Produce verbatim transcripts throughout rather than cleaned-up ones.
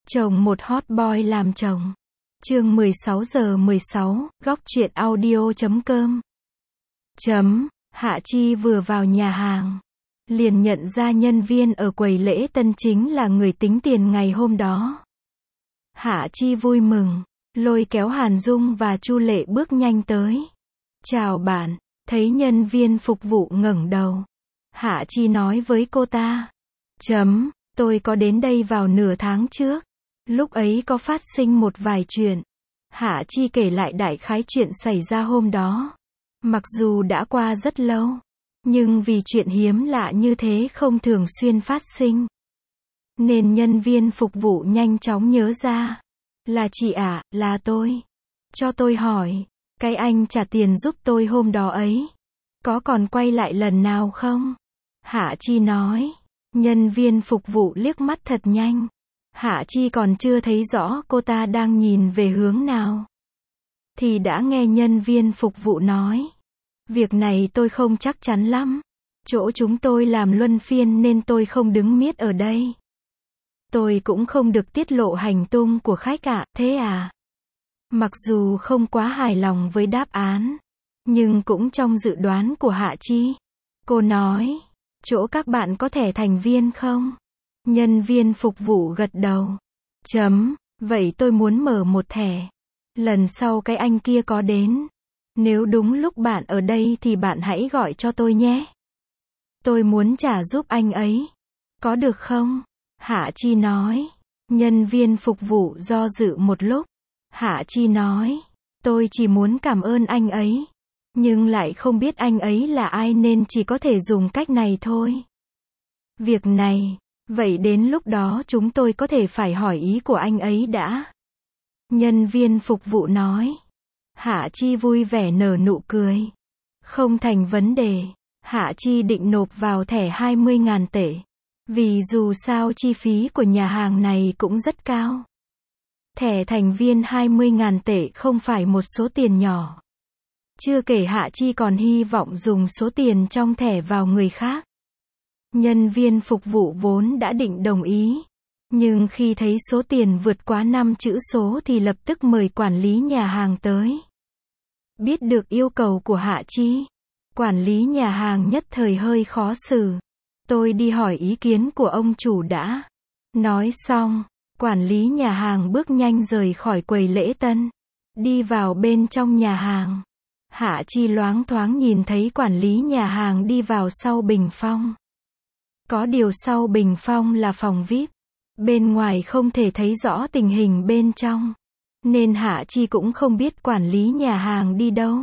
Chồng một hot boy làm chồng. Chương mười sáu giờ mười sáu, góc truyện audio chấm com. Chấm, Hạ Chi vừa vào nhà hàng, liền nhận ra nhân viên ở quầy lễ tân chính là người tính tiền ngày hôm đó. Hạ Chi vui mừng, lôi kéo Hàn Dung và Chu Lệ bước nhanh tới. Chào bạn, thấy nhân viên phục vụ ngẩng đầu. Hạ Chi nói với cô ta. Chấm, tôi có đến đây vào nửa tháng trước. Lúc ấy có phát sinh một vài chuyện. Hạ Chi kể lại đại khái chuyện xảy ra hôm đó. Mặc dù đã qua rất lâu, nhưng vì chuyện hiếm lạ như thế không thường xuyên phát sinh, nên nhân viên phục vụ nhanh chóng nhớ ra. Là chị ạ, à, là tôi. Cho tôi hỏi, cái anh trả tiền giúp tôi hôm đó ấy, có còn quay lại lần nào không? Hạ Chi nói. Nhân viên phục vụ liếc mắt thật nhanh. Hạ Chi còn chưa thấy rõ cô ta đang nhìn về hướng nào, thì đã nghe nhân viên phục vụ nói. Việc này tôi không chắc chắn lắm. Chỗ chúng tôi làm luân phiên nên tôi không đứng miết ở đây. Tôi cũng không được tiết lộ hành tung của khách ạ, thế à? Mặc dù không quá hài lòng với đáp án, nhưng cũng trong dự đoán của Hạ Chi. Cô nói, chỗ các bạn có thẻ thành viên không? Nhân viên phục vụ gật đầu. Chấm, vậy tôi muốn mở một thẻ. Lần sau cái anh kia có đến, nếu đúng lúc bạn ở đây thì bạn hãy gọi cho tôi nhé. Tôi muốn trả giúp anh ấy. Có được không? Hạ Chi nói. Nhân viên phục vụ do dự một lúc. Hạ Chi nói, tôi chỉ muốn cảm ơn anh ấy, nhưng lại không biết anh ấy là ai nên chỉ có thể dùng cách này thôi. Việc này, vậy đến lúc đó chúng tôi có thể phải hỏi ý của anh ấy đã. Nhân viên phục vụ nói. Hạ Chi vui vẻ nở nụ cười. Không thành vấn đề. Hạ Chi định nộp vào thẻ hai mươi nghìn tệ. Vì dù sao chi phí của nhà hàng này cũng rất cao. Thẻ thành viên hai mươi nghìn tệ không phải một số tiền nhỏ. Chưa kể Hạ Chi còn hy vọng dùng số tiền trong thẻ vào người khác. Nhân viên phục vụ vốn đã định đồng ý, nhưng khi thấy số tiền vượt quá năm chữ số thì lập tức mời quản lý nhà hàng tới. Biết được yêu cầu của Hạ Chi, quản lý nhà hàng nhất thời hơi khó xử. Tôi đi hỏi ý kiến của ông chủ đã. Nói xong, quản lý nhà hàng bước nhanh rời khỏi quầy lễ tân, đi vào bên trong nhà hàng. Hạ Chi loáng thoáng nhìn thấy quản lý nhà hàng đi vào sau bình phong. Có điều sau bình phong là phòng vi ai pi, bên ngoài không thể thấy rõ tình hình bên trong, nên Hạ Chi cũng không biết quản lý nhà hàng đi đâu.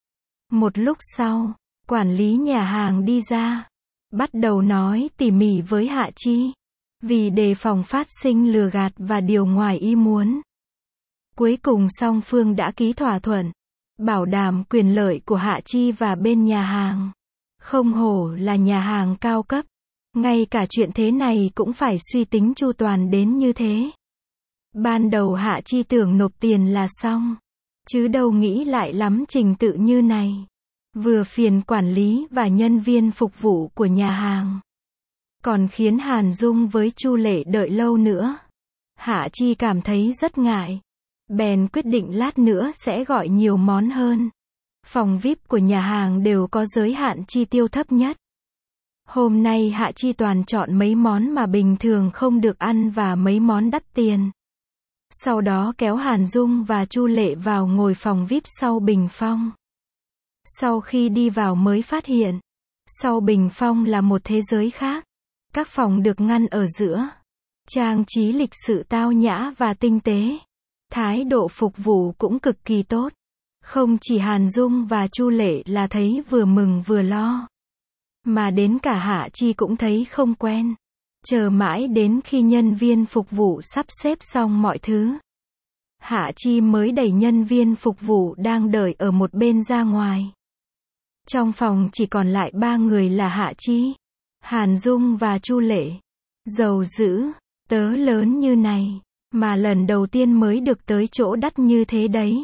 Một lúc sau, quản lý nhà hàng đi ra, bắt đầu nói tỉ mỉ với Hạ Chi, vì đề phòng phát sinh lừa gạt và điều ngoài ý muốn. Cuối cùng song phương đã ký thỏa thuận, bảo đảm quyền lợi của Hạ Chi và bên nhà hàng. Không hổ là nhà hàng cao cấp, ngay cả chuyện thế này cũng phải suy tính chu toàn đến như thế. Ban đầu Hạ Chi tưởng nộp tiền là xong, chứ đâu nghĩ lại lắm trình tự như này. Vừa phiền quản lý và nhân viên phục vụ của nhà hàng, còn khiến Hàn Dung với Chu Lệ đợi lâu nữa. Hạ Chi cảm thấy rất ngại, bèn quyết định lát nữa sẽ gọi nhiều món hơn. Phòng vi ai pi của nhà hàng đều có giới hạn chi tiêu thấp nhất. Hôm nay Hạ Chi toàn chọn mấy món mà bình thường không được ăn và mấy món đắt tiền. Sau đó kéo Hàn Dung và Chu Lệ vào ngồi phòng vi ai pi sau bình phong. Sau khi đi vào mới phát hiện, sau bình phong là một thế giới khác. Các phòng được ngăn ở giữa, trang trí lịch sự tao nhã và tinh tế. Thái độ phục vụ cũng cực kỳ tốt. Không chỉ Hàn Dung và Chu Lệ là thấy vừa mừng vừa lo, mà đến cả Hạ Chi cũng thấy không quen. Chờ mãi đến khi nhân viên phục vụ sắp xếp xong mọi thứ, Hạ Chi mới đẩy nhân viên phục vụ đang đợi ở một bên ra ngoài. Trong phòng chỉ còn lại ba người là Hạ Chi, Hàn Dung và Chu Lệ. Giàu dữ, tớ lớn như này, mà lần đầu tiên mới được tới chỗ đắt như thế đấy.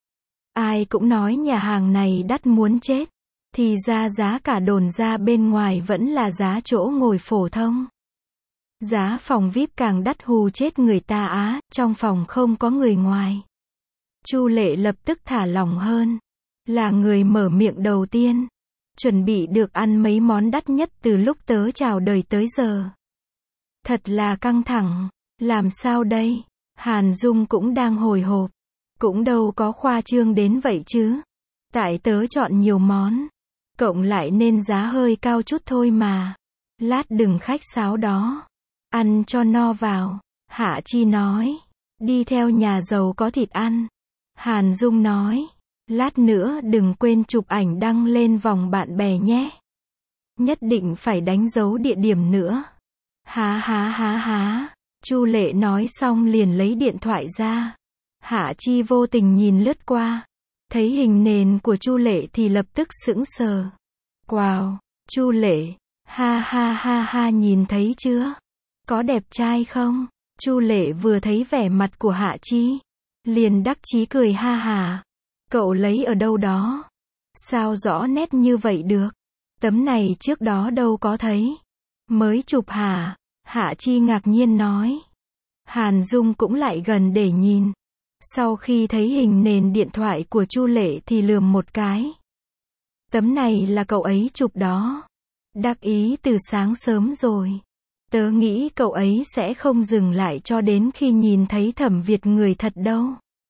Ai cũng nói nhà hàng này đắt muốn chết, thì ra giá cả đồn ra bên ngoài vẫn là giá chỗ ngồi phổ thông. Giá phòng vi ai pi càng đắt hù chết người ta á, trong phòng không có người ngoài. Chu Lệ lập tức thả lỏng hơn. Là người mở miệng đầu tiên. Chuẩn bị được ăn mấy món đắt nhất từ lúc tớ chào đời tới giờ. Thật là căng thẳng. Làm sao đây? Hàn Dung cũng đang hồi hộp. Cũng đâu có khoa trương đến vậy chứ. Tại tớ chọn nhiều món. Cộng lại nên giá hơi cao chút thôi mà. Lát đừng khách sáo đó. Ăn cho no vào. Hạ Chi nói. Đi theo nhà giàu có thịt ăn. Hàn Dung nói. Lát nữa đừng quên chụp ảnh đăng lên vòng bạn bè nhé. Nhất định phải đánh dấu địa điểm nữa. Há há há há. Chu Lệ nói xong liền lấy điện thoại ra. Hạ Chi vô tình nhìn lướt qua. Thấy hình nền của Chu Lệ thì lập tức sững sờ. Wow, Chu Lệ. Ha ha ha ha, nhìn thấy chưa? Có đẹp trai không? Chu Lệ vừa thấy vẻ mặt của Hạ Chi. Liền đắc chí cười ha hả. Cậu lấy ở đâu đó? Sao rõ nét như vậy được? Tấm này trước đó đâu có thấy. Mới chụp hả? Hạ Chi ngạc nhiên nói. Hàn Dung cũng lại gần để nhìn. Sau khi thấy hình nền điện thoại của Chu Lệ thì lườm một cái. Tấm này là cậu ấy chụp đó. Đắc ý từ sáng sớm rồi. Tớ nghĩ cậu ấy sẽ không dừng lại cho đến khi nhìn thấy Thẩm Việt người thật đâu.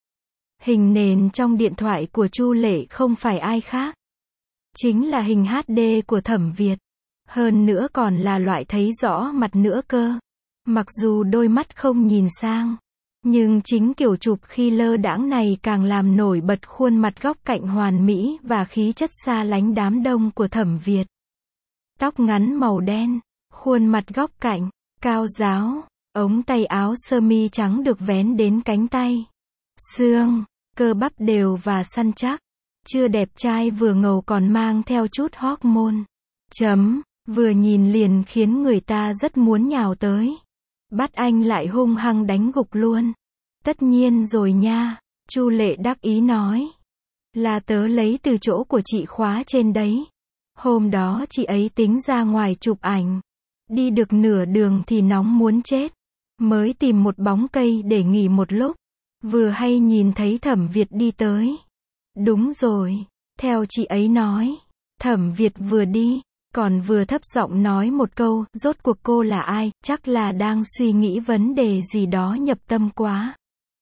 Hình nền trong điện thoại của Chu Lệ không phải ai khác. Chính là hình hát đê của Thẩm Việt. Hơn nữa còn là loại thấy rõ mặt nữa cơ. Mặc dù đôi mắt không nhìn sang. Nhưng chính kiểu chụp khi lơ đãng này càng làm nổi bật khuôn mặt góc cạnh hoàn mỹ và khí chất xa lánh đám đông của Thẩm Việt. Tóc ngắn màu đen, khuôn mặt góc cạnh, cao ráo, ống tay áo sơ mi trắng được vén đến cánh tay. Xương, cơ bắp đều và săn chắc. Chưa đẹp trai vừa ngầu còn mang theo chút hormone. Chấm, vừa nhìn liền khiến người ta rất muốn nhào tới. Bắt anh lại hung hăng đánh gục luôn. Tất nhiên rồi nha, Chu Lệ đắc ý nói. Là tớ lấy từ chỗ của chị khóa trên đấy. Hôm đó chị ấy tính ra ngoài chụp ảnh. Đi được nửa đường thì nóng muốn chết. Mới tìm một bóng cây để nghỉ một lúc. Vừa hay nhìn thấy Thẩm Việt đi tới. Đúng rồi, theo chị ấy nói. Thẩm Việt vừa đi, còn vừa thấp giọng nói một câu, rốt cuộc cô là ai, chắc là đang suy nghĩ vấn đề gì đó nhập tâm quá.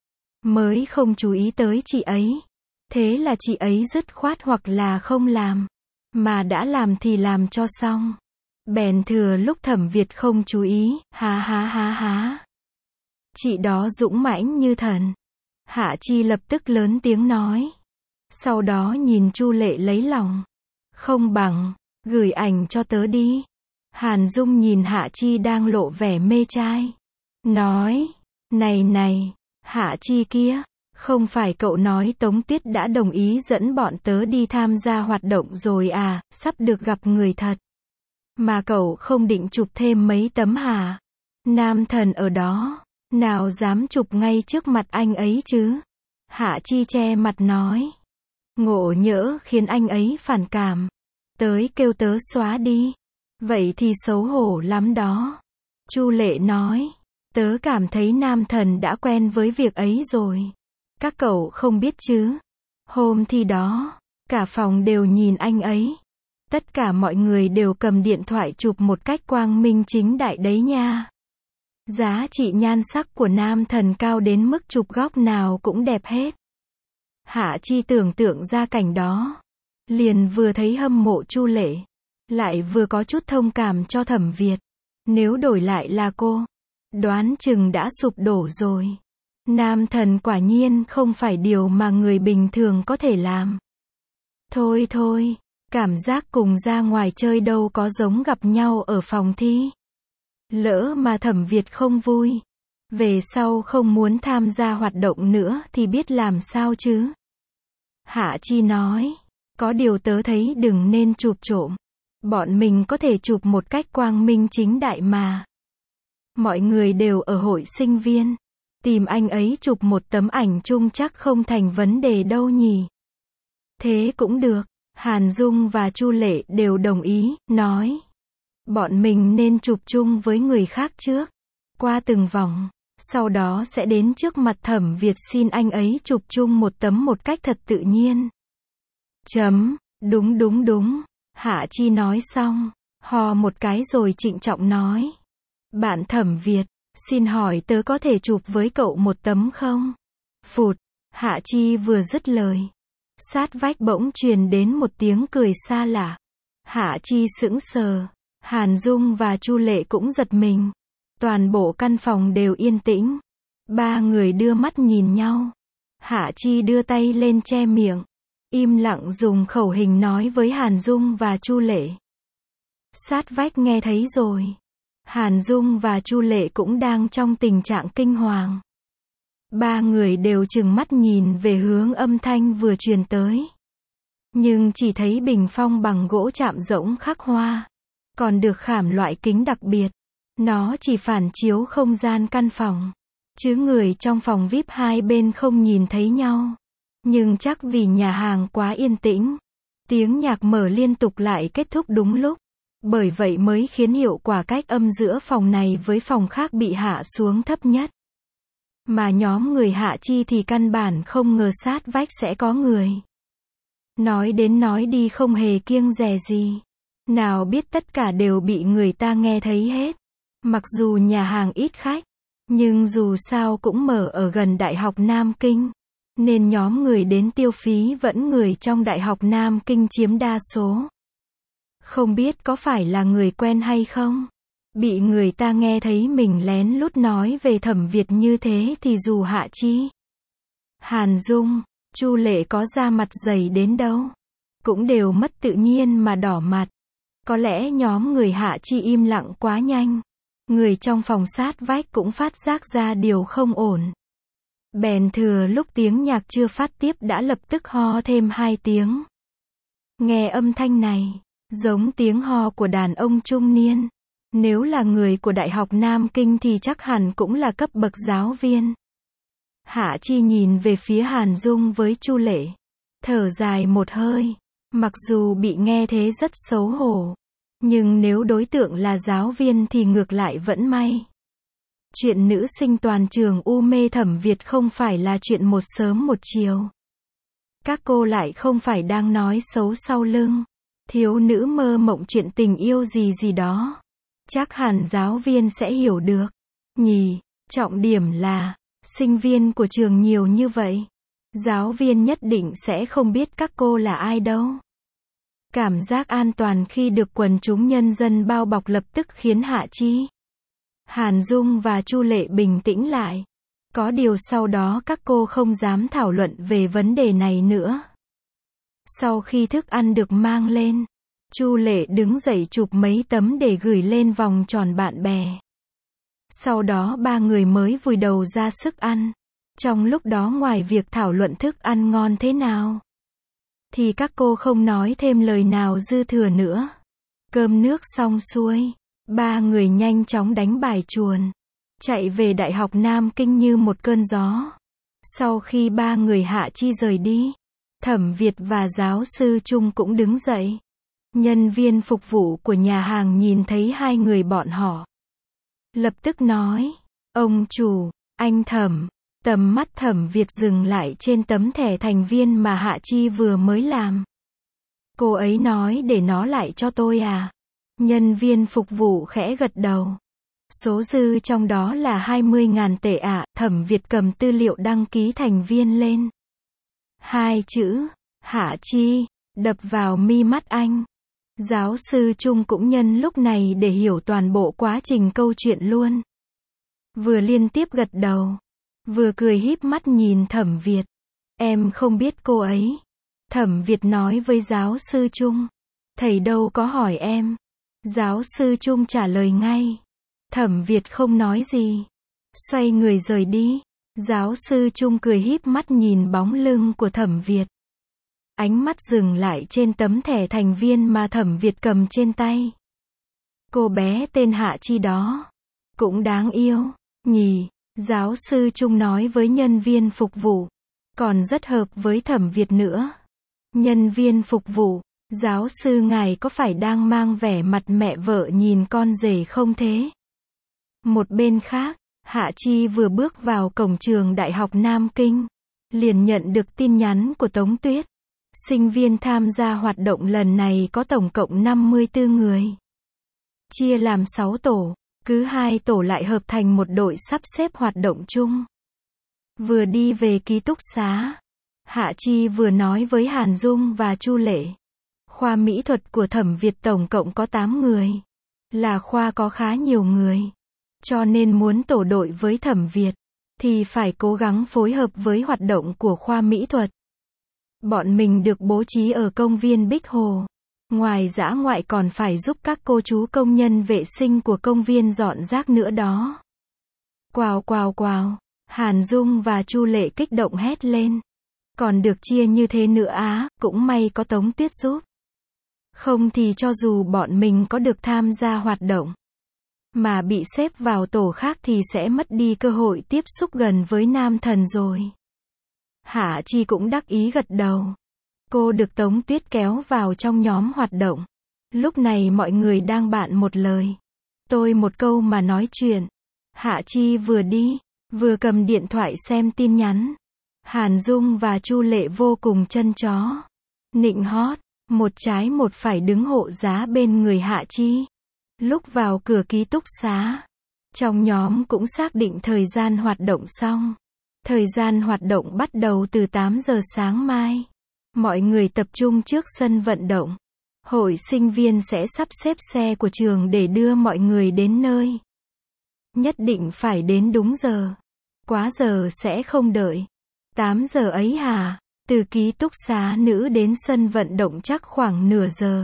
Mới không chú ý tới chị ấy. Thế là chị ấy dứt khoát hoặc là không làm. Mà đã làm thì làm cho xong. Bèn thừa lúc Thẩm Việt không chú ý, há há há há. Chị đó dũng mãnh như thần. Hạ Chi lập tức lớn tiếng nói. Sau đó nhìn Chu Lệ lấy lòng. Không bằng, gửi ảnh cho tớ đi. Hàn Dung nhìn Hạ Chi đang lộ vẻ mê trai. Nói, này này, Hạ Chi kia, không phải cậu nói Tống Tuyết đã đồng ý dẫn bọn tớ đi tham gia hoạt động rồi à, sắp được gặp người thật. Mà cậu không định chụp thêm mấy tấm hả? Nam thần ở đó, nào dám chụp ngay trước mặt anh ấy chứ? Hạ Chi che mặt nói. Ngộ nhỡ khiến anh ấy phản cảm. Tới kêu tớ xóa đi. Vậy thì xấu hổ lắm đó. Chu Lệ nói. Tớ cảm thấy nam thần đã quen với việc ấy rồi. Các cậu không biết chứ. Hôm thi đó, cả phòng đều nhìn anh ấy. Tất cả mọi người đều cầm điện thoại chụp một cách quang minh chính đại đấy nha. Giá trị nhan sắc của nam thần cao đến mức chụp góc nào cũng đẹp hết. Hạ Chi tưởng tượng ra cảnh đó. Liền vừa thấy hâm mộ Chu Lệ. Lại vừa có chút thông cảm cho Thẩm Việt. Nếu đổi lại là cô, đoán chừng đã sụp đổ rồi. Nam thần quả nhiên không phải điều mà người bình thường có thể làm. Thôi thôi, cảm giác cùng ra ngoài chơi đâu có giống gặp nhau ở phòng thi. Lỡ mà Thẩm Việt không vui, về sau không muốn tham gia hoạt động nữa thì biết làm sao chứ. Hạ Chi nói, có điều tớ thấy đừng nên chụp trộm. Bọn mình có thể chụp một cách quang minh chính đại mà. Mọi người đều ở hội sinh viên. Tìm anh ấy chụp một tấm ảnh chung chắc không thành vấn đề đâu nhỉ. Thế cũng được. Hàn Dung và Chu Lệ đều đồng ý, nói. Bọn mình nên chụp chung với người khác trước. qua từng vòng. Sau đó sẽ đến trước mặt Thẩm Việt xin anh ấy chụp chung một tấm một cách thật tự nhiên. Chấm, đúng đúng đúng. Hạ Chi nói xong, hò một cái rồi trịnh trọng nói. Bạn Thẩm Việt, xin hỏi tớ có thể chụp với cậu một tấm không? Phụt, Hạ Chi vừa dứt lời. Sát vách bỗng truyền đến một tiếng cười xa lạ. Hạ Chi sững sờ. Hàn Dung và Chu Lệ cũng giật mình. Toàn bộ căn phòng đều yên tĩnh. Ba người đưa mắt nhìn nhau. Hạ Chi đưa tay lên che miệng. Im lặng dùng khẩu hình nói với Hàn Dung và Chu Lệ. Sát vách nghe thấy rồi. Hàn Dung và Chu Lệ cũng đang trong tình trạng kinh hoàng. Ba người đều trừng mắt nhìn về hướng âm thanh vừa truyền tới. Nhưng chỉ thấy bình phong bằng gỗ chạm rỗng khắc hoa. Còn được khảm loại kính đặc biệt. Nó chỉ phản chiếu không gian căn phòng. Chứ người trong phòng vi ai pi hai bên không nhìn thấy nhau. Nhưng chắc vì nhà hàng quá yên tĩnh. Tiếng nhạc mở liên tục lại kết thúc đúng lúc. Bởi vậy mới khiến hiệu quả cách âm giữa phòng này với phòng khác bị hạ xuống thấp nhất. Mà nhóm người Hạ Chi thì căn bản không ngờ sát vách sẽ có người. Nói đến nói đi không hề kiêng dè gì. Nào biết tất cả đều bị người ta nghe thấy hết. Mặc dù nhà hàng ít khách, nhưng dù sao cũng mở ở gần Đại học Nam Kinh. Nên nhóm người đến tiêu phí vẫn người trong Đại học Nam Kinh chiếm đa số. Không biết có phải là người quen hay không? Bị người ta nghe thấy mình lén lút nói về Thẩm Việt như thế thì dù Hạ Chi, Hàn Dung, Chu Lệ có da mặt dày đến đâu, cũng đều mất tự nhiên mà đỏ mặt. Có lẽ nhóm người Hạ Chi im lặng quá nhanh. Người trong phòng sát vách cũng phát giác ra điều không ổn. Bèn thừa lúc tiếng nhạc chưa phát tiếp đã lập tức ho thêm hai tiếng. Nghe âm thanh này, giống tiếng ho của đàn ông trung niên. Nếu là người của Đại học Nam Kinh thì chắc hẳn cũng là cấp bậc giáo viên. Hạ Chi nhìn về phía Hàn Dung với Chu Lệ. Thở dài một hơi. Mặc dù bị nghe thế rất xấu hổ. Nhưng nếu đối tượng là giáo viên thì ngược lại vẫn may. Chuyện nữ sinh toàn trường u mê Thẩm Việt không phải là chuyện một sớm một chiều. Các cô lại không phải đang nói xấu sau lưng. Thiếu nữ mơ mộng chuyện tình yêu gì gì đó. Chắc hẳn giáo viên sẽ hiểu được. Nhỉ, trọng điểm là, sinh viên của trường nhiều như vậy. Giáo viên nhất định sẽ không biết các cô là ai đâu. Cảm giác an toàn khi được quần chúng nhân dân bao bọc lập tức khiến Hạ Chi, Hàn Dung và Chu Lệ bình tĩnh lại. Có điều sau đó các cô không dám thảo luận về vấn đề này nữa. Sau khi thức ăn được mang lên, Chu Lệ đứng dậy chụp mấy tấm để gửi lên vòng tròn bạn bè. Sau đó ba người mới vùi đầu ra sức ăn. Trong lúc đó ngoài việc thảo luận thức ăn ngon thế nào, thì các cô không nói thêm lời nào dư thừa nữa. Cơm nước xong xuôi, ba người nhanh chóng đánh bài chuồn, chạy về Đại học Nam Kinh như một cơn gió. Sau khi ba người Hạ Chi rời đi, Thẩm Việt và giáo sư Trung cũng đứng dậy. Nhân viên phục vụ của nhà hàng nhìn thấy hai người bọn họ. Lập tức nói, ông chủ, anh Thẩm. Tầm mắt Thẩm Việt dừng lại trên tấm thẻ thành viên mà Hạ Chi vừa mới làm. Cô ấy nói để nó lại cho tôi à? Nhân viên phục vụ khẽ gật đầu. Số dư trong đó là hai mươi ngàn tệ ạ. À. Thẩm Việt cầm tư liệu đăng ký thành viên lên. Hai chữ, Hạ Chi, đập vào mi mắt anh. Giáo sư Trung cũng nhân lúc này để hiểu toàn bộ quá trình câu chuyện luôn. Vừa liên tiếp gật đầu, vừa cười híp mắt nhìn Thẩm Việt. Em không biết cô ấy. Thẩm Việt nói với giáo sư Trung. Thầy đâu có hỏi em. Giáo sư Trung trả lời ngay. Thẩm Việt không nói gì. Xoay người rời đi. Giáo sư Trung cười híp mắt nhìn bóng lưng của Thẩm Việt. Ánh mắt dừng lại trên tấm thẻ thành viên mà Thẩm Việt cầm trên tay. Cô bé tên Hạ Chi đó. Cũng đáng yêu, nhỉ? Giáo sư Trung nói với nhân viên phục vụ. Còn rất hợp với Thẩm Việt nữa. Nhân viên phục vụ, giáo sư ngài có phải đang mang vẻ mặt mẹ vợ nhìn con rể không thế? Một bên khác, Hạ Chi vừa bước vào cổng trường Đại học Nam Kinh, liền nhận được tin nhắn của Tống Tuyết. Sinh viên tham gia hoạt động lần này có tổng cộng năm mươi tư người. Chia làm sáu tổ, cứ hai tổ lại hợp thành một đội sắp xếp hoạt động chung. Vừa đi về ký túc xá, Hạ Chi vừa nói với Hàn Dung và Chu Lệ. Khoa mỹ thuật của Thẩm Việt tổng cộng có tám người. Là khoa có khá nhiều người. Cho nên muốn tổ đội với Thẩm Việt, thì phải cố gắng phối hợp với hoạt động của khoa mỹ thuật. Bọn mình được bố trí ở công viên Bích Hồ. Ngoài dã ngoại còn phải giúp các cô chú công nhân vệ sinh của công viên dọn rác nữa đó. Quào quào quào, Hàn Dung và Chu Lệ kích động hét lên. Còn được chia như thế nữa á, cũng may có Tống Tuyết giúp. Không thì cho dù bọn mình có được tham gia hoạt động, mà bị xếp vào tổ khác thì sẽ mất đi cơ hội tiếp xúc gần với nam thần rồi. Hạ Chi cũng đắc ý gật đầu. Cô được Tống Tuyết kéo vào trong nhóm hoạt động. Lúc này mọi người đang bạn một lời, tôi một câu mà nói chuyện. Hạ Chi vừa đi, vừa cầm điện thoại xem tin nhắn. Hàn Dung và Chu Lệ vô cùng chân chó, nịnh hót, một trái một phải đứng hộ giá bên người Hạ Chi. Lúc vào cửa ký túc xá, trong nhóm cũng xác định thời gian hoạt động xong. Thời gian hoạt động bắt đầu từ tám giờ sáng mai. Mọi người tập trung trước sân vận động. Hội sinh viên sẽ sắp xếp xe của trường để đưa mọi người đến nơi. Nhất định phải đến đúng giờ. Quá giờ sẽ không đợi. tám giờ ấy hả? Từ ký túc xá nữ đến sân vận động chắc khoảng nửa giờ.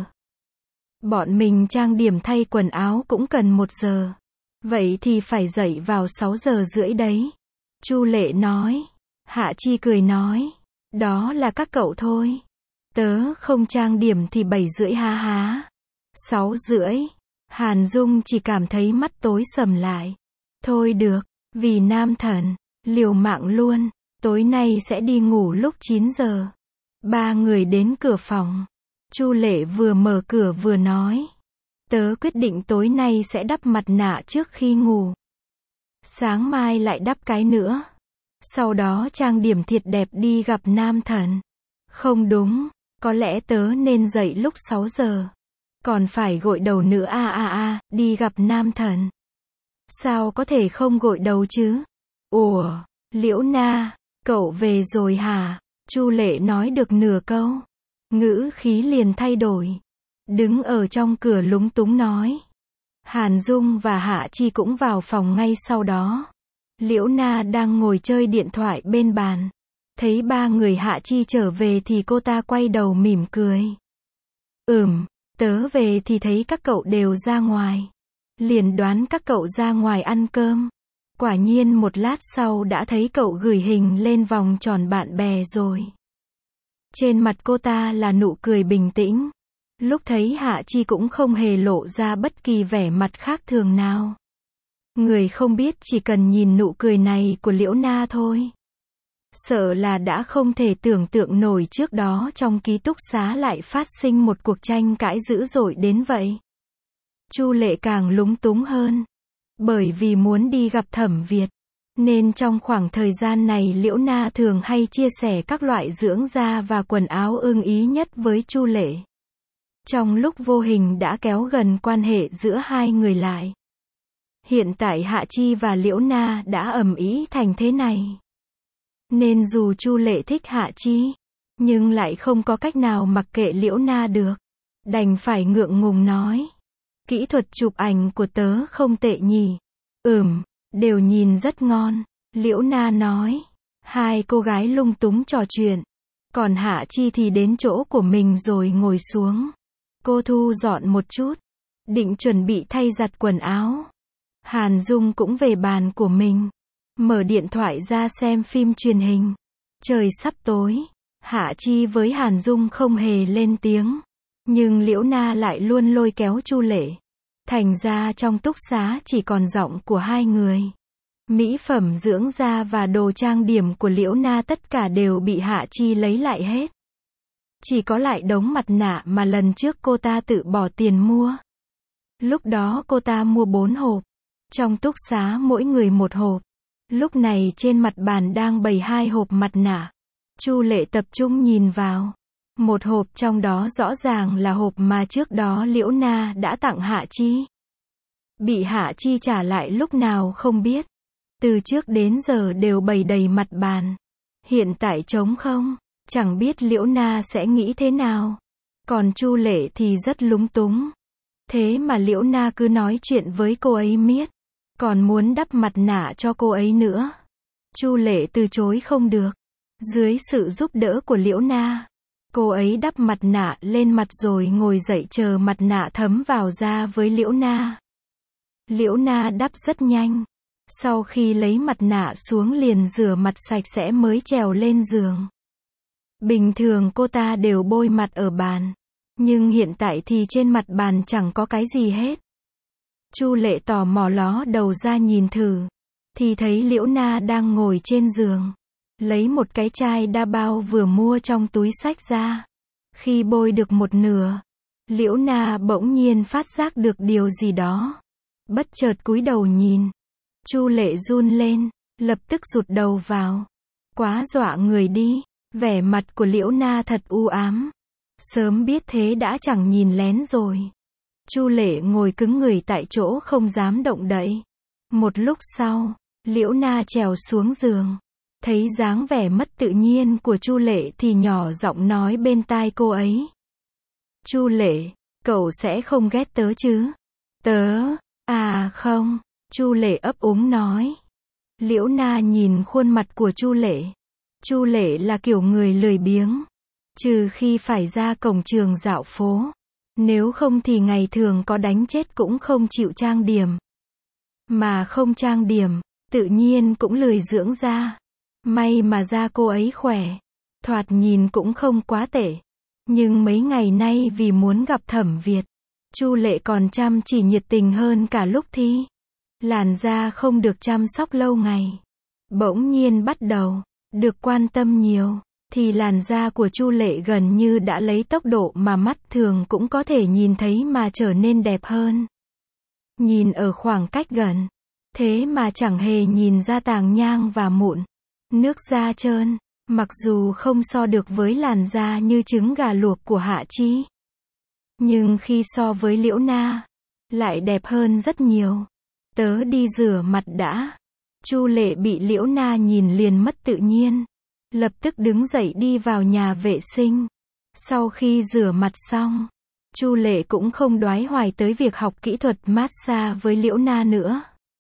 Bọn mình trang điểm thay quần áo cũng cần một giờ. Vậy thì phải dậy vào sáu giờ rưỡi đấy. Chu Lệ nói. Hạ Chi cười nói. Đó là các cậu thôi. Tớ không trang điểm thì bảy rưỡi há há. Sáu rưỡi. Hàn Dung chỉ cảm thấy mắt tối sầm lại. Thôi được, vì nam thần, liều mạng luôn. Tối nay sẽ đi ngủ lúc chín giờ. Ba người đến cửa phòng. Chu Lệ vừa mở cửa vừa nói. Tớ quyết định tối nay sẽ đắp mặt nạ trước khi ngủ. Sáng mai lại đắp cái nữa. Sau đó trang điểm thiệt đẹp đi gặp nam thần. Không đúng, có lẽ tớ nên dậy lúc sáu giờ. Còn phải gội đầu nữa a a a, đi gặp nam thần. Sao có thể không gội đầu chứ? Ủa, Liễu Na, cậu về rồi hả? Chu Lệ nói được nửa câu, ngữ khí liền thay đổi. Đứng ở trong cửa lúng túng nói. Hàn Dung và Hạ Chi cũng vào phòng ngay sau đó. Liễu Na đang ngồi chơi điện thoại bên bàn. Thấy ba người Hạ Chi trở về thì cô ta quay đầu mỉm cười. Ừm, tớ về thì thấy các cậu đều ra ngoài. Liền đoán các cậu ra ngoài ăn cơm. Quả nhiên một lát sau đã thấy cậu gửi hình lên vòng tròn bạn bè rồi. Trên mặt cô ta là nụ cười bình tĩnh. Lúc thấy Hạ Chi cũng không hề lộ ra bất kỳ vẻ mặt khác thường nào. Người không biết chỉ cần nhìn nụ cười này của Liễu Na thôi. Sợ là đã không thể tưởng tượng nổi trước đó trong ký túc xá lại phát sinh một cuộc tranh cãi dữ dội đến vậy. Chu Lệ càng lúng túng hơn. Bởi vì muốn đi gặp Thẩm Việt, nên trong khoảng thời gian này Liễu Na thường hay chia sẻ các loại dưỡng da và quần áo ưng ý nhất với Chu Lệ. Trong lúc vô hình đã kéo gần quan hệ giữa hai người lại. Hiện tại Hạ Chi và Liễu Na đã ầm ĩ thành thế này. Nên dù Chu Lệ thích Hạ Chi, nhưng lại không có cách nào mặc kệ Liễu Na được. Đành phải ngượng ngùng nói. Kỹ thuật chụp ảnh của tớ không tệ nhỉ. Ừm, đều nhìn rất ngon. Liễu Na nói. Hai cô gái lung túng trò chuyện. Còn Hạ Chi thì đến chỗ của mình rồi ngồi xuống. Cô thu dọn một chút. Định chuẩn bị thay giặt quần áo. Hàn Dung cũng về bàn của mình. Mở điện thoại ra xem phim truyền hình. Trời sắp tối. Hạ Chi với Hàn Dung không hề lên tiếng. Nhưng Liễu Na lại luôn lôi kéo Chu Lệ. Thành ra trong túc xá chỉ còn giọng của hai người. Mỹ phẩm dưỡng da và đồ trang điểm của Liễu Na tất cả đều bị Hạ Chi lấy lại hết. Chỉ có lại đống mặt nạ mà lần trước cô ta tự bỏ tiền mua. Lúc đó cô ta mua bốn hộp. Trong túc xá mỗi người một hộp. Lúc này trên mặt bàn đang bày hai hộp mặt nạ. Chu Lệ tập trung nhìn vào. Một hộp trong đó rõ ràng là hộp mà trước đó Liễu Na đã tặng Hạ Chi. Bị Hạ Chi trả lại lúc nào không biết. Từ trước đến giờ đều bày đầy mặt bàn. Hiện tại trống không, chẳng biết Liễu Na sẽ nghĩ thế nào. Còn Chu Lệ thì rất lúng túng. Thế mà Liễu Na cứ nói chuyện với cô ấy miết. Còn muốn đắp mặt nạ cho cô ấy nữa. Chu Lệ từ chối không được. Dưới sự giúp đỡ của Liễu Na, cô ấy đắp mặt nạ lên mặt rồi ngồi dậy chờ mặt nạ thấm vào da với Liễu Na. Liễu Na đắp rất nhanh. Sau khi lấy mặt nạ xuống liền rửa mặt sạch sẽ mới trèo lên giường. Bình thường cô ta đều bôi mặt ở bàn. Nhưng hiện tại thì trên mặt bàn chẳng có cái gì hết. Chu Lệ tò mò ló đầu ra nhìn thử. Thì thấy Liễu Na đang ngồi trên giường. Lấy một cái chai đa bao vừa mua trong túi xách ra. Khi bôi được một nửa, Liễu Na bỗng nhiên phát giác được điều gì đó. Bất chợt cúi đầu nhìn. Chu Lệ run lên, lập tức rụt đầu vào. Quá dọa người đi, vẻ mặt của Liễu Na thật u ám. Sớm biết thế đã chẳng nhìn lén rồi. Chu Lệ ngồi cứng người tại chỗ không dám động đậy. Một lúc sau, Liễu Na trèo xuống giường. Thấy dáng vẻ mất tự nhiên của Chu Lệ thì nhỏ giọng nói bên tai cô ấy. Chu Lệ, cậu sẽ không ghét tớ chứ? Tớ, à không, Chu Lệ ấp úng nói. Liễu Na nhìn khuôn mặt của Chu Lệ. Chu Lệ là kiểu người lười biếng. Trừ khi phải ra cổng trường dạo phố. Nếu không thì ngày thường có đánh chết cũng không chịu trang điểm. Mà không trang điểm, tự nhiên cũng lười dưỡng da. May mà da cô ấy khỏe. Thoạt nhìn cũng không quá tệ. Nhưng mấy ngày nay vì muốn gặp Thẩm Việt, Chu Lệ còn chăm chỉ nhiệt tình hơn cả lúc thi. Làn da không được chăm sóc lâu ngày. Bỗng nhiên bắt đầu được quan tâm nhiều, thì làn da của Chu Lệ gần như đã lấy tốc độ mà mắt thường cũng có thể nhìn thấy mà trở nên đẹp hơn. Nhìn ở khoảng cách gần, thế mà chẳng hề nhìn ra tàng nhang và mụn, nước da trơn, mặc dù không so được với làn da như trứng gà luộc của Hạ Chi. Nhưng khi so với Liễu Na, lại đẹp hơn rất nhiều. Tớ đi rửa mặt đã. Chu Lệ bị Liễu Na nhìn liền mất tự nhiên. Lập tức đứng dậy đi vào nhà vệ sinh. Sau khi rửa mặt xong, Chu Lệ cũng không đoái hoài tới việc học kỹ thuật massage với Liễu Na nữa.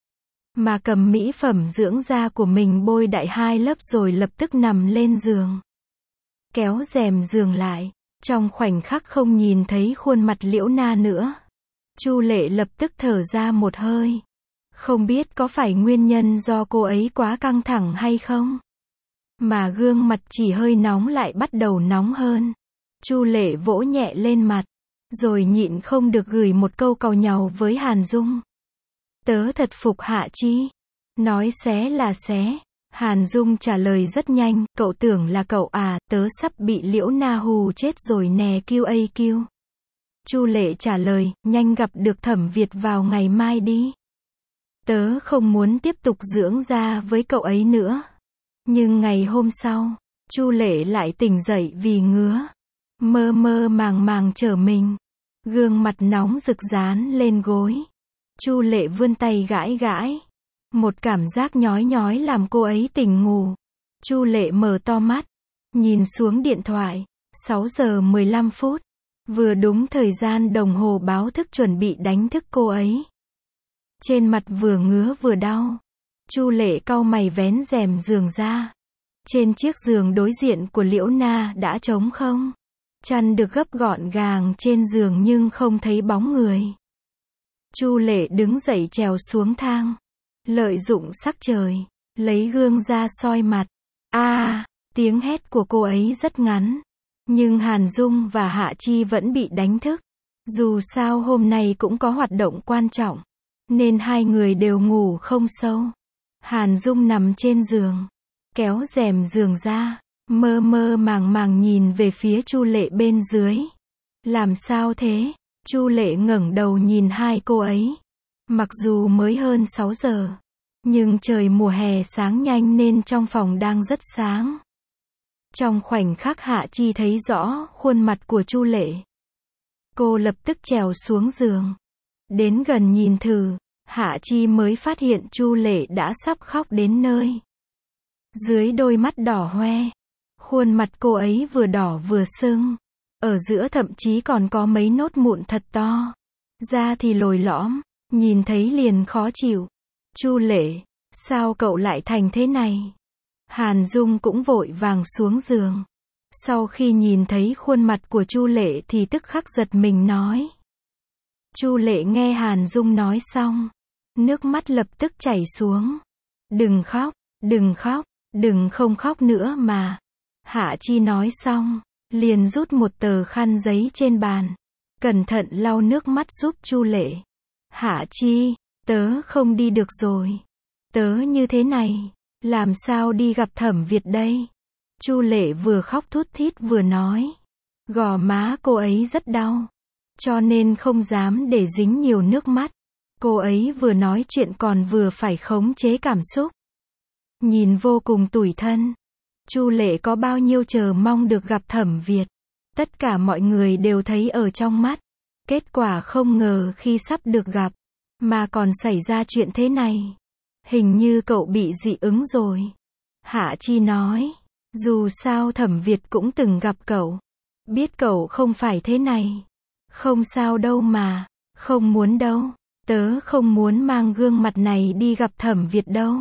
Mà cầm mỹ phẩm dưỡng da của mình bôi đại hai lớp rồi lập tức nằm lên giường. Kéo rèm giường lại. Trong khoảnh khắc không nhìn thấy khuôn mặt Liễu Na nữa. Chu Lệ lập tức thở ra một hơi. Không biết có phải nguyên nhân do cô ấy quá căng thẳng hay không? Mà gương mặt chỉ hơi nóng lại bắt đầu nóng hơn. Chu Lệ vỗ nhẹ lên mặt. Rồi nhịn không được gửi một câu càu nhàu với Hàn Dung. Tớ thật phục Hạ Chi. Nói xé là xé. Hàn Dung trả lời rất nhanh. Cậu tưởng là cậu à, tớ sắp bị Liễu Na hù chết rồi nè kiu a kiu. Chu Lệ trả lời, nhanh gặp được Thẩm Việt vào ngày mai đi. Tớ không muốn tiếp tục dưỡng da với cậu ấy nữa. Nhưng ngày hôm sau, Chu Lệ lại tỉnh dậy vì ngứa. Mơ mơ màng màng trở mình. Gương mặt nóng rực dán lên gối. Chu Lệ vươn tay gãi gãi. Một cảm giác nhói nhói làm cô ấy tỉnh ngủ. Chu Lệ mở to mắt. Nhìn xuống điện thoại. sáu giờ mười lăm phút. Vừa đúng thời gian đồng hồ báo thức chuẩn bị đánh thức cô ấy. Trên mặt vừa ngứa vừa đau. Chu Lệ cau mày vén rèm giường ra. Trên chiếc giường đối diện của Liễu Na đã trống không. Chăn được gấp gọn gàng trên giường nhưng không thấy bóng người. Chu Lệ đứng dậy trèo xuống thang. Lợi dụng sắc trời. Lấy gương ra soi mặt. A, à, tiếng hét của cô ấy rất ngắn. Nhưng Hàn Dung và Hạ Chi vẫn bị đánh thức. Dù sao hôm nay cũng có hoạt động quan trọng. Nên hai người đều ngủ không sâu. Hàn Dung nằm trên giường. Kéo rèm giường ra. Mơ mơ màng màng nhìn về phía Chu Lệ bên dưới. Làm sao thế? Chu Lệ ngẩng đầu nhìn hai cô ấy. Mặc dù mới hơn sáu giờ, nhưng trời mùa hè sáng nhanh nên trong phòng đang rất sáng. Trong khoảnh khắc Hạ Chi thấy rõ khuôn mặt của Chu Lệ. Cô lập tức trèo xuống giường. Đến gần nhìn thử, Hạ Chi mới phát hiện Chu Lệ đã sắp khóc đến nơi. Dưới đôi mắt đỏ hoe, khuôn mặt cô ấy vừa đỏ vừa sưng. Ở giữa thậm chí còn có mấy nốt mụn thật to. Da thì lồi lõm, nhìn thấy liền khó chịu. Chu Lệ, sao cậu lại thành thế này? Hàn Dung cũng vội vàng xuống giường. Sau khi nhìn thấy khuôn mặt của Chu Lệ thì tức khắc giật mình nói. Chu Lệ nghe Hàn Dung nói xong, nước mắt lập tức chảy xuống. Đừng khóc, đừng khóc, đừng không khóc nữa mà. Hạ Chi nói xong, liền rút một tờ khăn giấy trên bàn, cẩn thận lau nước mắt giúp Chu Lệ. Hạ Chi, tớ không đi được rồi. Tớ như thế này, làm sao đi gặp Thẩm Việt đây? Chu Lệ vừa khóc thút thít vừa nói. Gò má cô ấy rất đau, cho nên không dám để dính nhiều nước mắt. Cô ấy vừa nói chuyện còn vừa phải khống chế cảm xúc. Nhìn vô cùng tủi thân. Chu Lệ có bao nhiêu chờ mong được gặp Thẩm Việt. Tất cả mọi người đều thấy ở trong mắt. Kết quả không ngờ khi sắp được gặp, mà còn xảy ra chuyện thế này. Hình như cậu bị dị ứng rồi. Hạ Chi nói. Dù sao Thẩm Việt cũng từng gặp cậu. Biết cậu không phải thế này. Không sao đâu mà. Không muốn đâu. Tớ không muốn mang gương mặt này đi gặp Thẩm Việt đâu.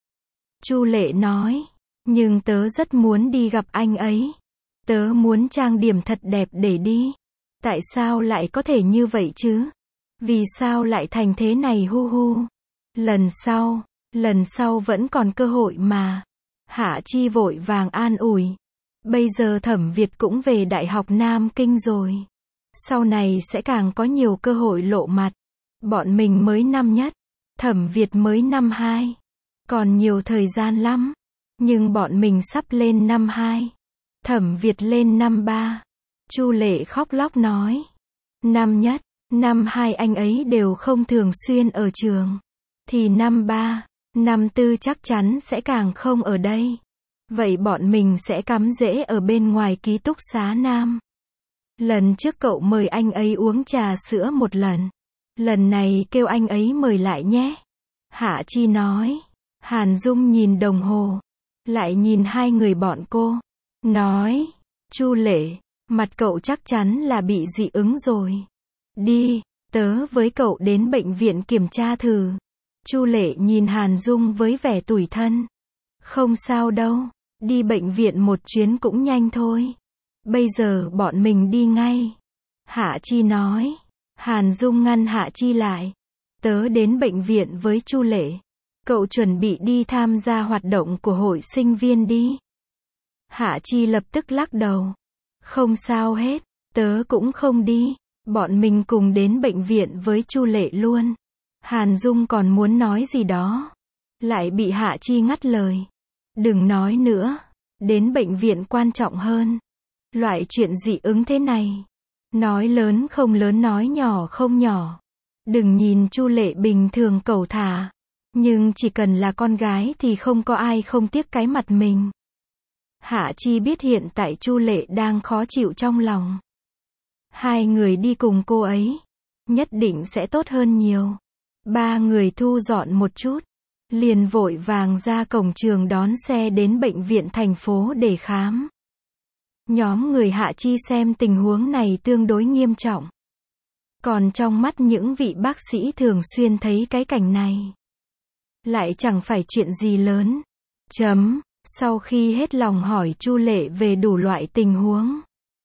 Chu Lệ nói. Nhưng tớ rất muốn đi gặp anh ấy. Tớ muốn trang điểm thật đẹp để đi. Tại sao lại có thể như vậy chứ? Vì sao lại thành thế này hu hu? Lần sau, lần sau vẫn còn cơ hội mà. Hạ Chi vội vàng an ủi. Bây giờ Thẩm Việt cũng về Đại học Nam Kinh rồi. Sau này sẽ càng có nhiều cơ hội lộ mặt. Bọn mình mới năm nhất, Thẩm Việt mới năm hai. Còn nhiều thời gian lắm. Nhưng bọn mình sắp lên năm hai. Thẩm Việt lên năm ba. Chu Lệ khóc lóc nói. Năm nhất, năm hai anh ấy đều không thường xuyên ở trường. Thì năm ba, năm tư chắc chắn sẽ càng không ở đây. Vậy bọn mình sẽ cắm rễ ở bên ngoài ký túc xá Nam. Lần trước cậu mời anh ấy uống trà sữa một lần. Lần này kêu anh ấy mời lại nhé. Hạ Chi nói. Hàn Dung nhìn đồng hồ. Lại nhìn hai người bọn cô. Nói. Chu Lệ, mặt cậu chắc chắn là bị dị ứng rồi. Đi, tớ với cậu đến bệnh viện kiểm tra thử. Chu Lệ nhìn Hàn Dung với vẻ tủi thân. Không sao đâu, đi bệnh viện một chuyến cũng nhanh thôi. Bây giờ bọn mình đi ngay. Hạ Chi nói. Hàn Dung ngăn Hạ Chi lại. Tớ đến bệnh viện với Chu Lệ. Cậu chuẩn bị đi tham gia hoạt động của hội sinh viên đi. Hạ Chi lập tức lắc đầu. Không sao hết, tớ cũng không đi. Bọn mình cùng đến bệnh viện với Chu Lệ luôn. Hàn Dung còn muốn nói gì đó. Lại bị Hạ Chi ngắt lời. Đừng nói nữa. Đến bệnh viện quan trọng hơn. Loại chuyện dị ứng thế này. Nói lớn không lớn, nói nhỏ không nhỏ. Đừng nhìn Chu Lệ bình thường cẩu thả. Nhưng chỉ cần là con gái thì không có ai không tiếc cái mặt mình. Hạ Chi biết hiện tại Chu Lệ đang khó chịu trong lòng. Hai người đi cùng cô ấy, nhất định sẽ tốt hơn nhiều. Ba người thu dọn một chút, liền vội vàng ra cổng trường đón xe đến bệnh viện thành phố để khám. Nhóm người Hạ Chi xem tình huống này tương đối nghiêm trọng. Còn trong mắt những vị bác sĩ thường xuyên thấy cái cảnh này, lại chẳng phải chuyện gì lớn. Chấm. Sau khi hết lòng hỏi Chu Lệ về đủ loại tình huống,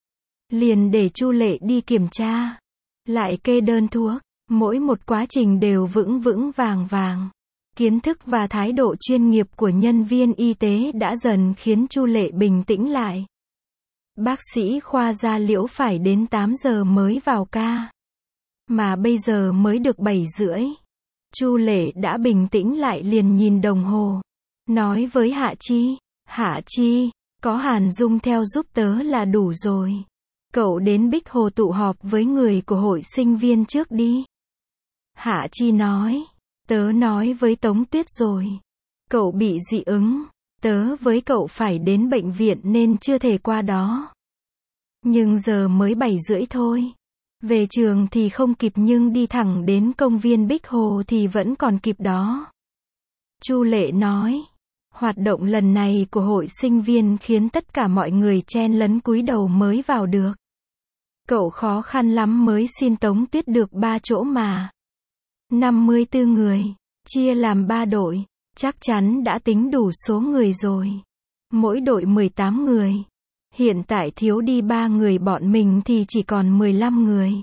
liền để Chu Lệ đi kiểm tra, lại kê đơn thuốc, mỗi một quá trình đều vững vững vàng vàng. Kiến thức và thái độ chuyên nghiệp của nhân viên y tế đã dần khiến Chu Lệ bình tĩnh lại. Bác sĩ khoa da liễu phải đến tám giờ mới vào ca, mà bây giờ mới được bảy rưỡi. Chu Lệ đã bình tĩnh lại, liền nhìn đồng hồ, nói với Hạ Chi. Hạ Chi, có Hàn Dung theo giúp tớ là đủ rồi. Cậu đến Bích Hồ tụ họp với người của hội sinh viên trước đi. Hạ Chi nói. Tớ nói với Tống Tuyết rồi. Cậu bị dị ứng. Tớ với cậu phải đến bệnh viện nên chưa thể qua đó. Nhưng giờ mới bảy rưỡi thôi. Về trường thì không kịp nhưng đi thẳng đến công viên Bích Hồ thì vẫn còn kịp đó. Chu Lệ nói. Hoạt động lần này của hội sinh viên khiến tất cả mọi người chen lấn cúi đầu mới vào được. Cậu khó khăn lắm mới xin Tống Tuyết được ba chỗ mà. năm mươi tư người, chia làm ba đội, chắc chắn đã tính đủ số người rồi. Mỗi đội mười tám người. Hiện tại thiếu đi ba người bọn mình thì chỉ còn mười lăm người.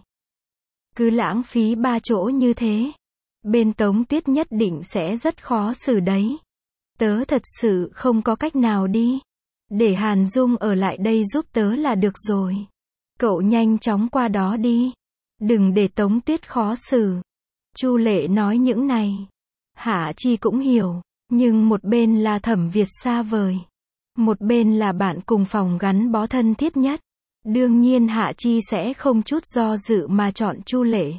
Cứ lãng phí ba chỗ như thế, bên Tống Tuyết nhất định sẽ rất khó xử đấy. Tớ thật sự không có cách nào đi. Để Hàn Dung ở lại đây giúp tớ là được rồi. Cậu nhanh chóng qua đó đi. Đừng để Tống Tuyết khó xử. Chu Lệ nói những này. Hạ Chi cũng hiểu. Nhưng một bên là Thẩm Việt xa vời. Một bên là bạn cùng phòng gắn bó thân thiết nhất. Đương nhiên Hạ Chi sẽ không chút do dự mà chọn Chu Lệ.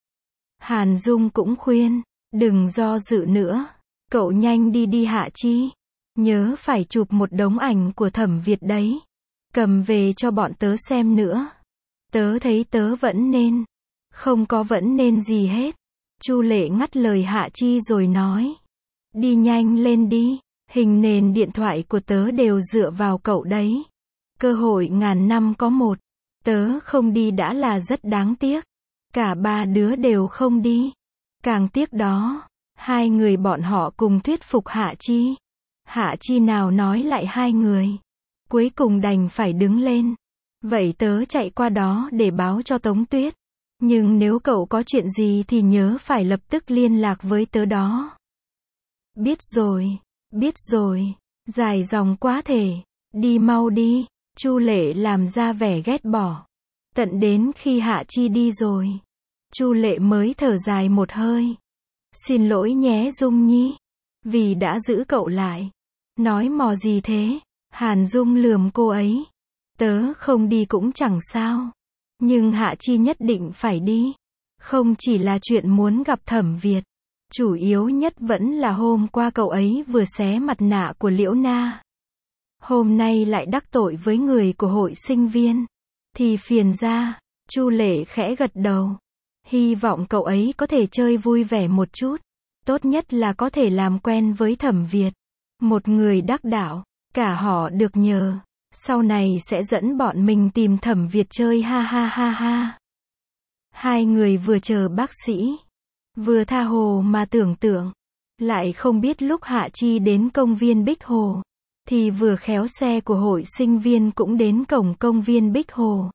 Hàn Dung cũng khuyên. Đừng do dự nữa. Cậu nhanh đi đi Hạ Chi. Nhớ phải chụp một đống ảnh của Thẩm Việt đấy. Cầm về cho bọn tớ xem nữa. Tớ thấy tớ vẫn nên. Không có vẫn nên gì hết. Chu Lệ ngắt lời Hạ Chi rồi nói. Đi nhanh lên đi. Hình nền điện thoại của tớ đều dựa vào cậu đấy. Cơ hội ngàn năm có một. Tớ không đi đã là rất đáng tiếc. Cả ba đứa đều không đi. Càng tiếc đó. Hai người bọn họ cùng thuyết phục Hạ Chi. Hạ Chi nào nói lại hai người. Cuối cùng đành phải đứng lên. Vậy tớ chạy qua đó để báo cho Tống Tuyết. Nhưng nếu cậu có chuyện gì thì nhớ phải lập tức liên lạc với tớ đó. Biết rồi, biết rồi. Dài dòng quá thể. Đi mau đi. Chu Lệ làm ra vẻ ghét bỏ. Tận đến khi Hạ Chi đi rồi, Chu Lệ mới thở dài một hơi. Xin lỗi nhé Dung Nhi. Vì đã giữ cậu lại. Nói mò gì thế? Hàn Dung lườm cô ấy. Tớ không đi cũng chẳng sao. Nhưng Hạ Chi nhất định phải đi. Không chỉ là chuyện muốn gặp Thẩm Việt. Chủ yếu nhất vẫn là hôm qua cậu ấy vừa xé mặt nạ của Liễu Na. Hôm nay lại đắc tội với người của hội sinh viên. Thì phiền ra. Chu Lệ khẽ gật đầu. Hy vọng cậu ấy có thể chơi vui vẻ một chút. Tốt nhất là có thể làm quen với Thẩm Việt. Một người đắc đạo. Cả họ được nhờ. Sau này sẽ dẫn bọn mình tìm Thẩm Việt chơi ha ha ha ha. Hai người vừa chờ bác sĩ. Vừa tha hồ mà tưởng tượng. Lại không biết lúc Hạ Chi đến công viên Bích Hồ. Thì vừa khéo xe của hội sinh viên cũng đến cổng công viên Bích Hồ.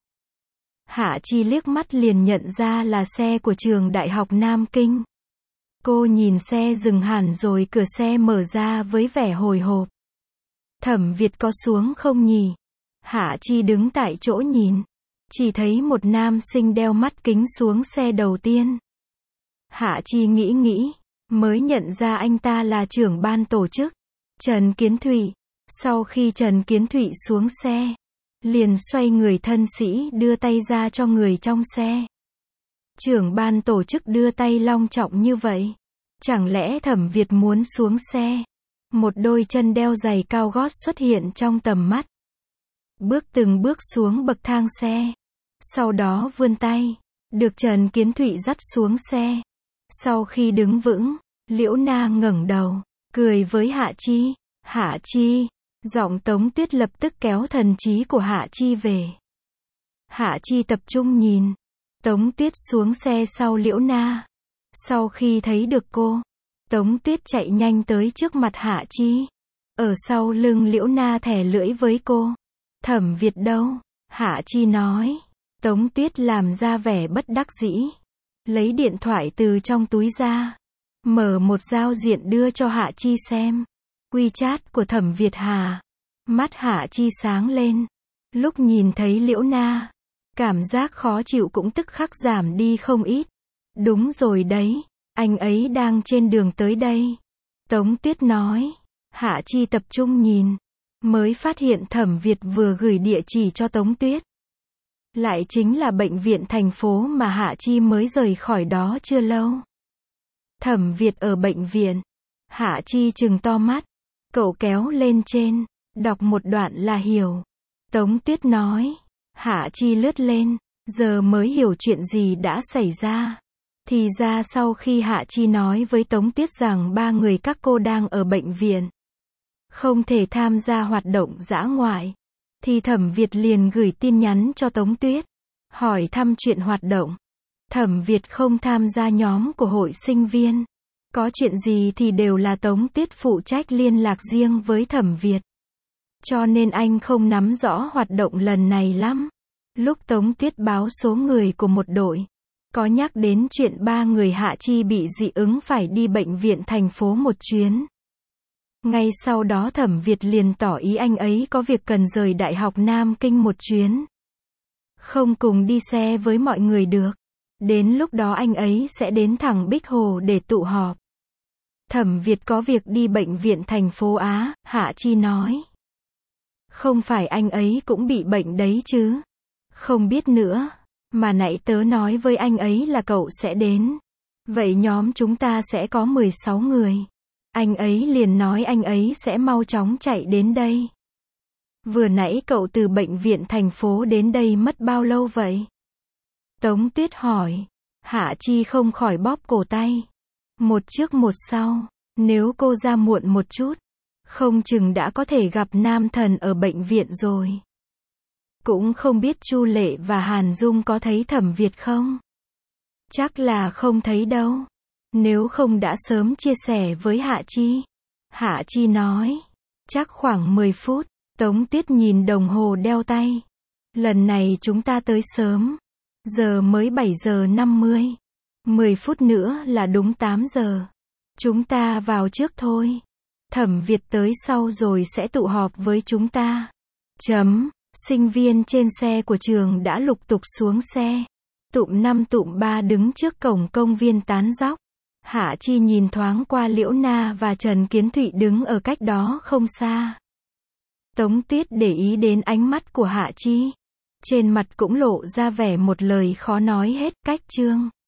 Hạ Chi liếc mắt liền nhận ra là xe của trường Đại học Nam Kinh. Cô nhìn xe dừng hẳn rồi cửa xe mở ra với vẻ hồi hộp. Thẩm Việt có xuống không nhỉ? Hạ Chi đứng tại chỗ nhìn. Chỉ thấy một nam sinh đeo mắt kính xuống xe đầu tiên. Hạ Chi nghĩ nghĩ. Mới nhận ra anh ta là trưởng ban tổ chức. Trần Kiến Thụy. Sau khi Trần Kiến Thụy xuống xe. Liền xoay người thân sĩ đưa tay ra cho người trong xe. Trưởng ban tổ chức đưa tay long trọng như vậy. Chẳng lẽ Thẩm Việt muốn xuống xe? Một đôi chân đeo giày cao gót xuất hiện trong tầm mắt. Bước từng bước xuống bậc thang xe. Sau đó vươn tay. Được Trần Kiến Thụy dắt xuống xe. Sau khi đứng vững, Liễu Na ngẩng đầu. Cười với Hạ Chi. Hạ Chi. Giọng Tống Tuyết lập tức kéo thần trí của Hạ Chi về. Hạ Chi tập trung nhìn. Tống Tuyết xuống xe sau Liễu Na. Sau khi thấy được cô, Tống Tuyết chạy nhanh tới trước mặt Hạ Chi. Ở sau lưng Liễu Na thè lưỡi với cô. Thẩm Việt đâu? Hạ Chi nói. Tống Tuyết làm ra vẻ bất đắc dĩ. Lấy điện thoại từ trong túi ra. Mở một giao diện đưa cho Hạ Chi xem. WeChat của Thẩm Việt Hà. Mắt Hạ Chi sáng lên. Lúc nhìn thấy Liễu Na, cảm giác khó chịu cũng tức khắc giảm đi không ít. Đúng rồi đấy, anh ấy đang trên đường tới đây. Tống Tuyết nói. Hạ Chi tập trung nhìn. Mới phát hiện Thẩm Việt vừa gửi địa chỉ cho Tống Tuyết. Lại chính là bệnh viện thành phố mà Hạ Chi mới rời khỏi đó chưa lâu. Thẩm Việt ở bệnh viện. Hạ Chi trừng to mắt. Cậu kéo lên trên. Đọc một đoạn là hiểu. Tống Tuyết nói. Hạ Chi lướt lên. Giờ mới hiểu chuyện gì đã xảy ra. Thì ra sau khi Hạ Chi nói với Tống Tuyết rằng ba người các cô đang ở bệnh viện, không thể tham gia hoạt động dã ngoại, thì Thẩm Việt liền gửi tin nhắn cho Tống Tuyết, hỏi thăm chuyện hoạt động. Thẩm Việt không tham gia nhóm của hội sinh viên. Có chuyện gì thì đều là Tống Tuyết phụ trách liên lạc riêng với Thẩm Việt. Cho nên anh không nắm rõ hoạt động lần này lắm. Lúc Tống Tuyết báo số người của một đội, có nhắc đến chuyện ba người Hạ Chi bị dị ứng phải đi bệnh viện thành phố một chuyến. Ngay sau đó Thẩm Việt liền tỏ ý anh ấy có việc cần rời Đại học Nam Kinh một chuyến. Không cùng đi xe với mọi người được. Đến lúc đó anh ấy sẽ đến thẳng Bích Hồ để tụ họp. Thẩm Việt có việc đi bệnh viện thành phố Á, Hạ Chi nói. Không phải anh ấy cũng bị bệnh đấy chứ? Không biết nữa. Mà nãy tớ nói với anh ấy là cậu sẽ đến. Vậy nhóm chúng ta sẽ có mười sáu người. Anh ấy liền nói anh ấy sẽ mau chóng chạy đến đây. Vừa nãy cậu từ bệnh viện thành phố đến đây mất bao lâu vậy? Tống Tuyết hỏi. Hạ Chi không khỏi bóp cổ tay. Một trước một sau. Nếu cô ra muộn một chút, không chừng đã có thể gặp Nam Thần ở bệnh viện rồi. Cũng không biết Chu Lệ và Hàn Dung có thấy Thẩm Việt không? Chắc là không thấy đâu. Nếu không đã sớm chia sẻ với Hạ Chi. Hạ Chi nói. Chắc khoảng mười phút. Tống Tuyết nhìn đồng hồ đeo tay. Lần này chúng ta tới sớm. Giờ mới bảy giờ năm mươi. mười phút nữa là đúng tám giờ. Chúng ta vào trước thôi. Thẩm Việt tới sau rồi sẽ tụ họp với chúng ta. Chấm. Sinh viên trên xe của trường đã lục tục xuống xe. Tụm năm tụm ba đứng trước cổng công viên tán dóc. Hạ Chi nhìn thoáng qua Liễu Na và Trần Kiến Thụy đứng ở cách đó không xa. Tống Tuyết để ý đến ánh mắt của Hạ Chi. Trên mặt cũng lộ ra vẻ một lời khó nói hết, cách chương.